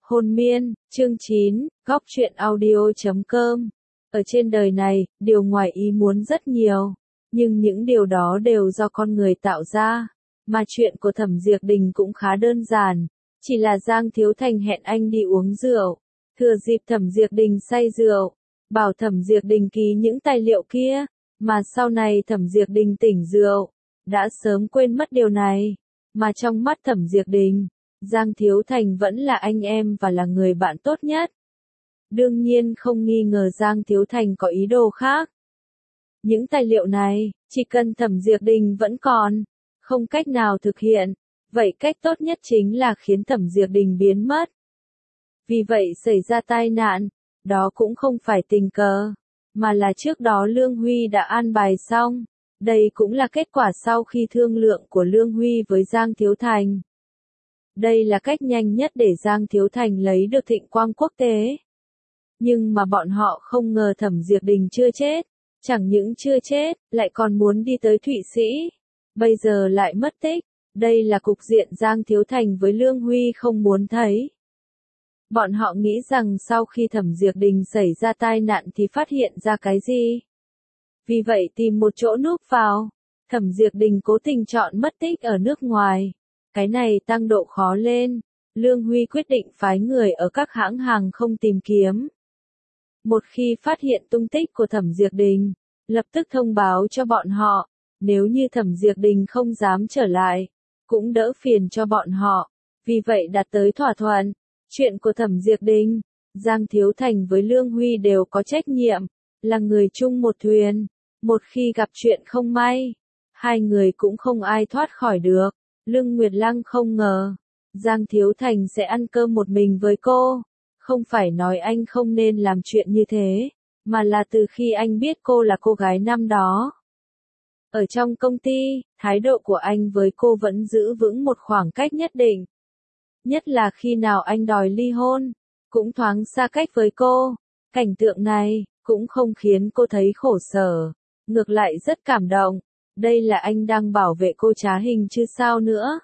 Hồn miên, chương 9, góc truyện audio.com. Ở trên đời này, điều ngoài ý muốn rất nhiều, nhưng những điều đó đều do con người tạo ra. Mà chuyện của Thẩm Diệp Đình cũng khá đơn giản, chỉ là Giang Thiếu Thành hẹn anh đi uống rượu, thừa dịp Thẩm Diệp Đình say rượu, bảo Thẩm Diệp Đình ký những tài liệu kia, mà sau này Thẩm Diệp Đình tỉnh rượu, đã sớm quên mất điều này, mà trong mắt Thẩm Diệp Đình, Giang Thiếu Thành vẫn là anh em và là người bạn tốt nhất. Đương nhiên không nghi ngờ Giang Thiếu Thành có ý đồ khác. Những tài liệu này, chỉ cần Thẩm Diệp Đình vẫn còn, không cách nào thực hiện, vậy cách tốt nhất chính là khiến Thẩm Diệp Đình biến mất. Vì vậy xảy ra tai nạn, đó cũng không phải tình cờ, mà là trước đó Lương Huy đã an bài xong. Đây cũng là kết quả sau khi thương lượng của Lương Huy với Giang Thiếu Thành. Đây là cách nhanh nhất để Giang Thiếu Thành lấy được thịnh quang quốc tế. Nhưng mà bọn họ không ngờ Thẩm Diệp Đình chưa chết, chẳng những chưa chết, lại còn muốn đi tới Thụy Sĩ. Bây giờ lại mất tích, đây là cục diện Giang Thiếu Thành với Lương Huy không muốn thấy. Bọn họ nghĩ rằng sau khi Thẩm Diệp Đình xảy ra tai nạn thì phát hiện ra cái gì. Vì vậy tìm một chỗ núp vào, Thẩm Diệp Đình cố tình chọn mất tích ở nước ngoài. Cái này tăng độ khó lên, Lương Huy quyết định phái người ở các hãng hàng không tìm kiếm. Một khi phát hiện tung tích của Thẩm Diệp Đình, lập tức thông báo cho bọn họ, nếu như Thẩm Diệp Đình không dám trở lại, cũng đỡ phiền cho bọn họ. Vì vậy đạt tới thỏa thuận, chuyện của Thẩm Diệp Đình, Giang Thiếu Thành với Lương Huy đều có trách nhiệm, là người chung một thuyền. Một khi gặp chuyện không may, hai người cũng không ai thoát khỏi được. Lương Nguyệt Lăng không ngờ, Giang Thiếu Thành sẽ ăn cơm một mình với cô. Không phải nói anh không nên làm chuyện như thế, mà là từ khi anh biết cô là cô gái năm đó. Ở trong công ty, thái độ của anh với cô vẫn giữ vững một khoảng cách nhất định. Nhất là khi nào anh đòi ly hôn, cũng thoáng xa cách với cô. Cảnh tượng này, cũng không khiến cô thấy khổ sở, ngược lại rất cảm động. Đây là anh đang bảo vệ cô trá hình chứ sao nữa.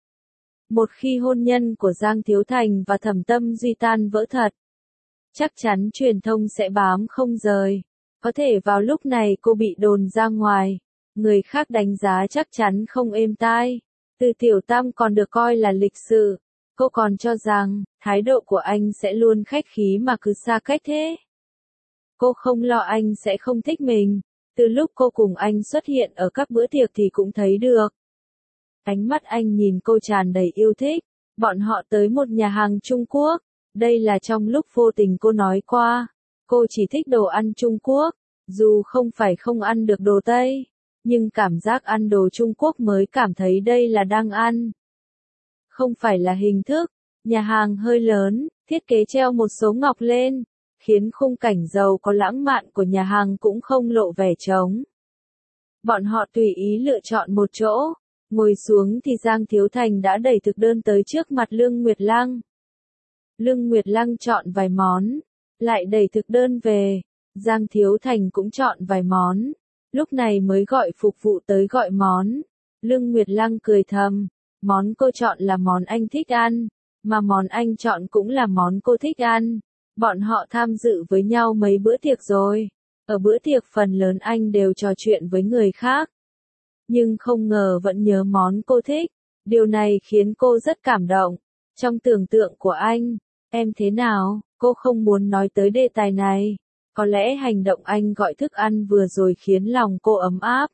Một khi hôn nhân của Giang Thiếu Thành và Thẩm Tâm Duy tan vỡ thật, chắc chắn truyền thông sẽ bám không rời. Có thể vào lúc này cô bị đồn ra ngoài, người khác đánh giá chắc chắn không êm tai. Từ Tiểu Tam còn được coi là lịch sự, cô còn cho rằng thái độ của anh sẽ luôn khách khí mà cứ xa cách thế. Cô không lo anh sẽ không thích mình. Từ lúc cô cùng anh xuất hiện ở các bữa tiệc thì cũng thấy được. Ánh mắt anh nhìn cô tràn đầy yêu thích. Bọn họ tới một nhà hàng Trung Quốc. Đây là trong lúc vô tình cô nói qua. Cô chỉ thích đồ ăn Trung Quốc. Dù không phải không ăn được đồ Tây. Nhưng cảm giác ăn đồ Trung Quốc mới cảm thấy đây là đang ăn. Không phải là hình thức. Nhà hàng hơi lớn, thiết kế treo một số ngọc lên, khiến khung cảnh giàu có lãng mạn của nhà hàng cũng không lộ vẻ trống. Bọn họ tùy ý lựa chọn một chỗ, ngồi xuống thì Giang Thiếu Thành đã đẩy thực đơn tới trước mặt Lương Nguyệt Lăng. Lương Nguyệt Lăng chọn vài món, lại đẩy thực đơn về, Giang Thiếu Thành cũng chọn vài món, lúc này mới gọi phục vụ tới gọi món. Lương Nguyệt Lăng cười thầm, món cô chọn là món anh thích ăn, mà món anh chọn cũng là món cô thích ăn. Bọn họ tham dự với nhau mấy bữa tiệc rồi. Ở bữa tiệc phần lớn anh đều trò chuyện với người khác. Nhưng không ngờ vẫn nhớ món cô thích. Điều này khiến cô rất cảm động. Trong tưởng tượng của anh, em thế nào, cô không muốn nói tới đề tài này. Có lẽ hành động anh gọi thức ăn vừa rồi khiến lòng cô ấm áp.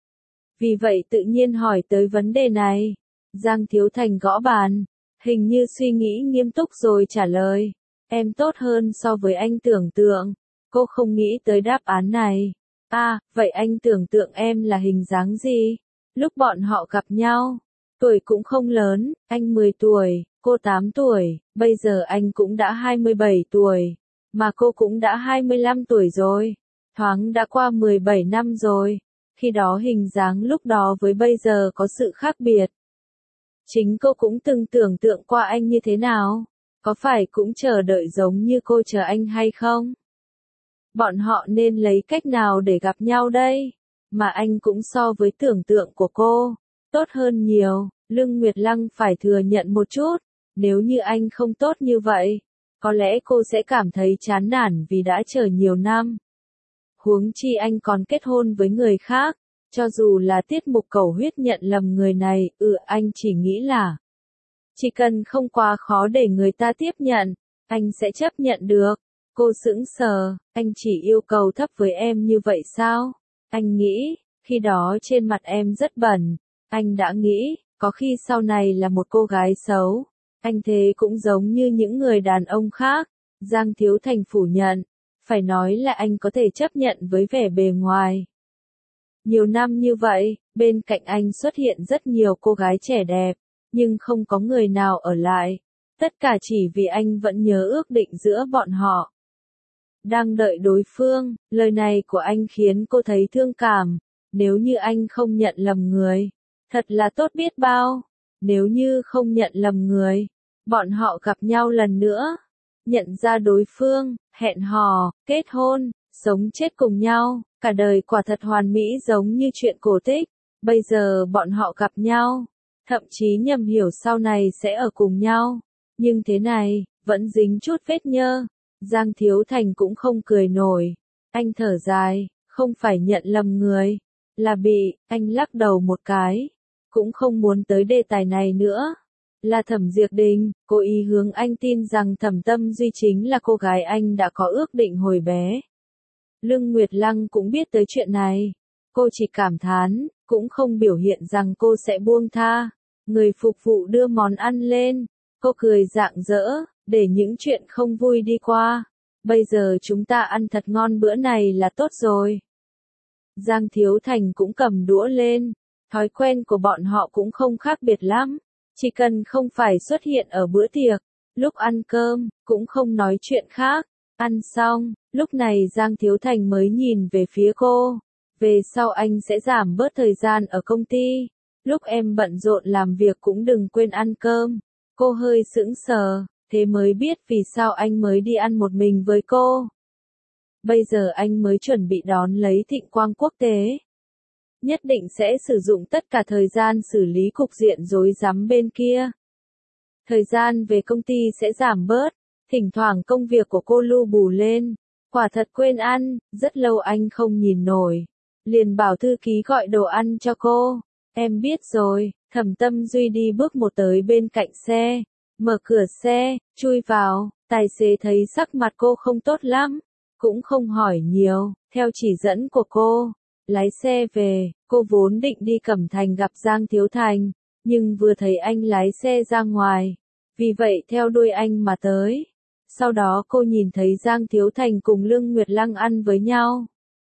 Vì vậy tự nhiên hỏi tới vấn đề này. Giang Thiếu Thành gõ bàn, hình như suy nghĩ nghiêm túc rồi trả lời. Em tốt hơn so với anh tưởng tượng. Cô không nghĩ tới đáp án này. À, vậy anh tưởng tượng em là hình dáng gì? Lúc bọn họ gặp nhau, tuổi cũng không lớn, anh 10 tuổi, cô 8 tuổi, bây giờ anh cũng đã 27 tuổi, mà cô cũng đã 25 tuổi rồi. Thoáng đã qua 17 năm rồi. Khi đó hình dáng lúc đó với bây giờ có sự khác biệt. Chính cô cũng từng tưởng tượng qua anh như thế nào. Có phải cũng chờ đợi giống như cô chờ anh hay không? Bọn họ nên lấy cách nào để gặp nhau đây? Mà anh cũng so với tưởng tượng của cô, tốt hơn nhiều. Lương Nguyệt Lăng phải thừa nhận một chút. Nếu như anh không tốt như vậy, có lẽ cô sẽ cảm thấy chán nản vì đã chờ nhiều năm. Huống chi anh còn kết hôn với người khác, cho dù là tiết mục cầu huyết nhận lầm người này, anh chỉ nghĩ là chỉ cần không quá khó để người ta tiếp nhận, anh sẽ chấp nhận được. Cô sững sờ, anh chỉ yêu cầu thấp với em như vậy sao? Anh nghĩ, khi đó trên mặt em rất bẩn. Anh đã nghĩ, có khi sau này là một cô gái xấu. Anh thế cũng giống như những người đàn ông khác. Giang Thiếu Thành phủ nhận. Phải nói là anh có thể chấp nhận với vẻ bề ngoài. Nhiều năm như vậy, bên cạnh anh xuất hiện rất nhiều cô gái trẻ đẹp, nhưng không có người nào ở lại. Tất cả chỉ vì anh vẫn nhớ ước định giữa bọn họ. Đang đợi đối phương, lời này của anh khiến cô thấy thương cảm. Nếu như anh không nhận lầm người, thật là tốt biết bao. Nếu như không nhận lầm người, bọn họ gặp nhau lần nữa, nhận ra đối phương, hẹn hò, kết hôn, sống chết cùng nhau, cả đời quả thật hoàn mỹ giống như chuyện cổ tích. Bây giờ bọn họ gặp nhau, thậm chí nhầm hiểu sau này sẽ ở cùng nhau. Nhưng thế này, vẫn dính chút vết nhơ. Giang Thiếu Thành cũng không cười nổi. Anh thở dài, không phải nhận lầm người, là bị, anh lắc đầu một cái. Cũng không muốn tới đề tài này nữa. Là Thẩm Diệp Đình, cô ý hướng anh tin rằng Thẩm Tâm Duy chính là cô gái anh đã có ước định hồi bé. Lương Nguyệt Lăng cũng biết tới chuyện này. Cô chỉ cảm thán, cũng không biểu hiện rằng cô sẽ buông tha. Người phục vụ đưa món ăn lên. Cô cười rạng rỡ, để những chuyện không vui đi qua. Bây giờ chúng ta ăn thật ngon bữa này là tốt rồi. Giang Thiếu Thành cũng cầm đũa lên. Thói quen của bọn họ cũng không khác biệt lắm. Chỉ cần không phải xuất hiện ở bữa tiệc, lúc ăn cơm, cũng không nói chuyện khác. Ăn xong, lúc này Giang Thiếu Thành mới nhìn về phía cô. Về sau anh sẽ giảm bớt thời gian ở công ty. Lúc em bận rộn làm việc cũng đừng quên ăn cơm. Cô hơi sững sờ, thế mới biết vì sao anh mới đi ăn một mình với cô. Bây giờ anh mới chuẩn bị đón lấy Thịnh Quang Quốc tế. Nhất định sẽ sử dụng tất cả thời gian xử lý cục diện rối rắm bên kia. Thời gian về công ty sẽ giảm bớt, thỉnh thoảng công việc của cô lu bù lên. Quả thật quên ăn, rất lâu anh không nhìn nổi. Liền bảo thư ký gọi đồ ăn cho cô. Em biết rồi. Thẩm Tâm Duy đi bước một tới bên cạnh xe, mở cửa xe, chui vào. Tài xế thấy sắc mặt cô không tốt lắm, cũng không hỏi nhiều, theo chỉ dẫn của cô, lái xe về. Cô vốn định đi Cẩm Thành gặp Giang Thiếu Thành, nhưng vừa thấy anh lái xe ra ngoài, vì vậy theo đuôi anh mà tới. Sau đó cô nhìn thấy Giang Thiếu Thành cùng Lương Nguyệt Lăng ăn với nhau.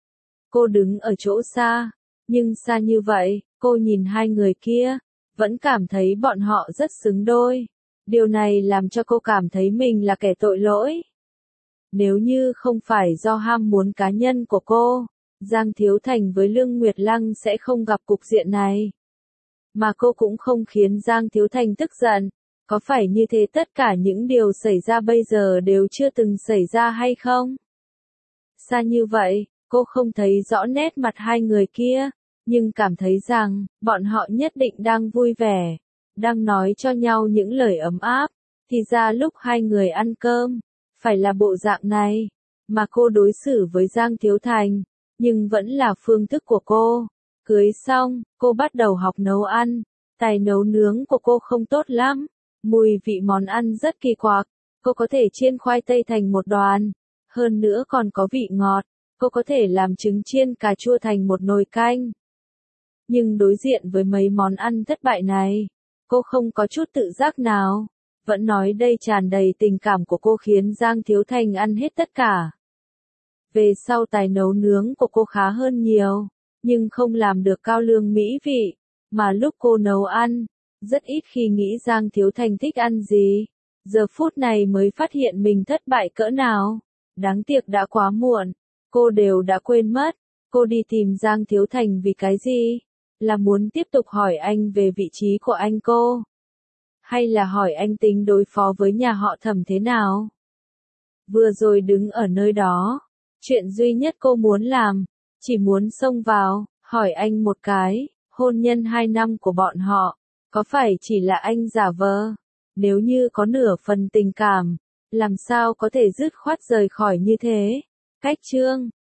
Cô đứng ở chỗ xa, nhưng xa như vậy, cô nhìn hai người kia, vẫn cảm thấy bọn họ rất xứng đôi. Điều này làm cho cô cảm thấy mình là kẻ tội lỗi. Nếu như không phải do ham muốn cá nhân của cô, Giang Thiếu Thành với Lương Nguyệt Lăng sẽ không gặp cục diện này. Mà cô cũng không khiến Giang Thiếu Thành tức giận. Có phải như thế tất cả những điều xảy ra bây giờ đều chưa từng xảy ra hay không? Xa như vậy, cô không thấy rõ nét mặt hai người kia, nhưng cảm thấy rằng, bọn họ nhất định đang vui vẻ, đang nói cho nhau những lời ấm áp. Thì ra lúc hai người ăn cơm, phải là bộ dạng này, mà cô đối xử với Giang Thiếu Thành, nhưng vẫn là phương thức của cô. Cưới xong, cô bắt đầu học nấu ăn, tài nấu nướng của cô không tốt lắm, mùi vị món ăn rất kỳ quặc, cô có thể chiên khoai tây thành một đoàn, hơn nữa còn có vị ngọt, cô có thể làm trứng chiên cà chua thành một nồi canh. Nhưng đối diện với mấy món ăn thất bại này, cô không có chút tự giác nào, vẫn nói đây tràn đầy tình cảm của cô khiến Giang Thiếu Thành ăn hết tất cả. Về sau tài nấu nướng của cô khá hơn nhiều, nhưng không làm được cao lương mỹ vị, mà lúc cô nấu ăn, rất ít khi nghĩ Giang Thiếu Thành thích ăn gì. Giờ phút này mới phát hiện mình thất bại cỡ nào. Đáng tiếc đã quá muộn, cô đều đã quên mất. Cô đi tìm Giang Thiếu Thành vì cái gì? Là muốn tiếp tục hỏi anh về vị trí của anh cô? Hay là hỏi anh tính đối phó với nhà họ Thẩm thế nào? Vừa rồi đứng ở nơi đó, chuyện duy nhất cô muốn làm, chỉ muốn xông vào, hỏi anh một cái, hôn nhân 2 năm của bọn họ, có phải chỉ là anh giả vờ? nếu như có nửa phần tình cảm, làm sao có thể dứt khoát rời khỏi như thế. Cách chương